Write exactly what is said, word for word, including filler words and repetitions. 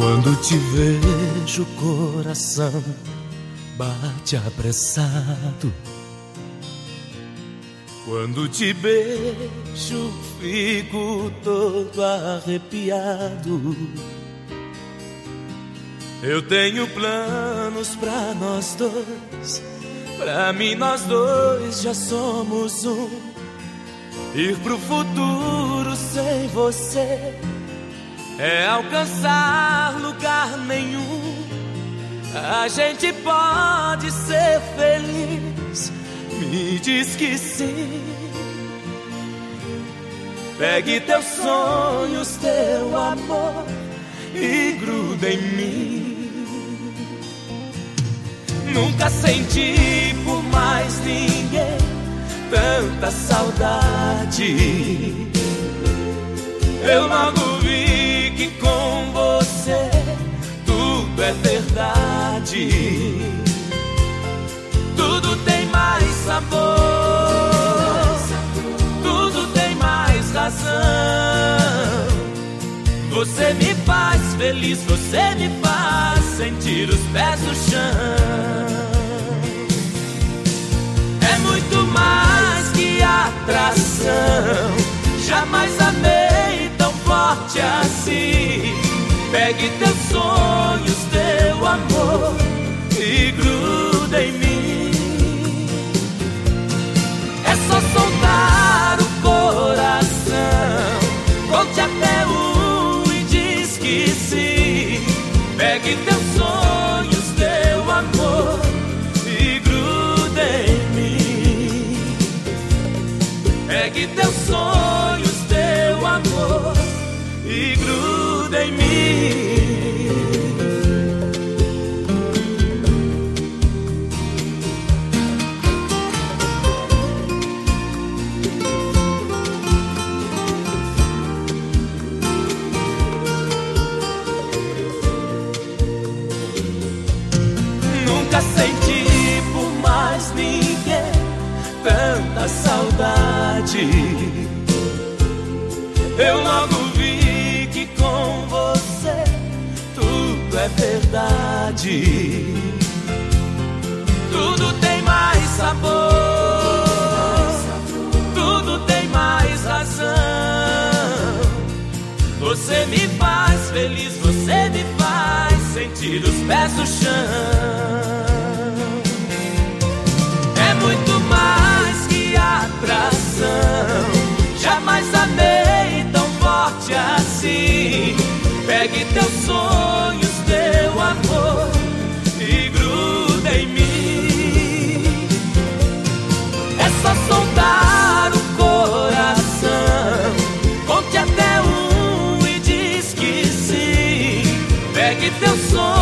Quando te vejo, o coração bate apressado. Quando te beijo, fico todo arrepiado. Eu tenho planos pra nós dois. Pra mim nós dois já somos um. Ir pro futuro sem você é alcançar lugar nenhum. A gente pode ser feliz, me diz que sim. Pegue teus sonhos, teu amor e gruda em mim. Nunca senti por mais ninguém tanta saudade. Eu logo vi que com você tudo é verdade. Tudo tem mais sabor, tudo tem mais razão. Você me faz feliz, você me faz sentir os pés no chão. É muito mais que atração, jamais amei tão forte assim. Pegue teus sonhos, teu amor e gruda em mim. É só soltar o coração, conte até um e diz que sim. Pegue teus sonhos, teu amor e gruda em mim. Pegue teus sonhos, teu amor e gruda em mim. Nunca senti por mais ninguém tanta saudade. Eu logo vi que com você tudo é verdade. Tudo tem mais sabor, tudo tem mais razão. Você me faz feliz, você me faz sentir os pés no chão. É muito mais que atração, jamais amei tão forte assim. Pegue teus sonhos, teu amor e gruda em mim. É só soltar o coração, conte até um e diz que sim. Pegue teus sonhos,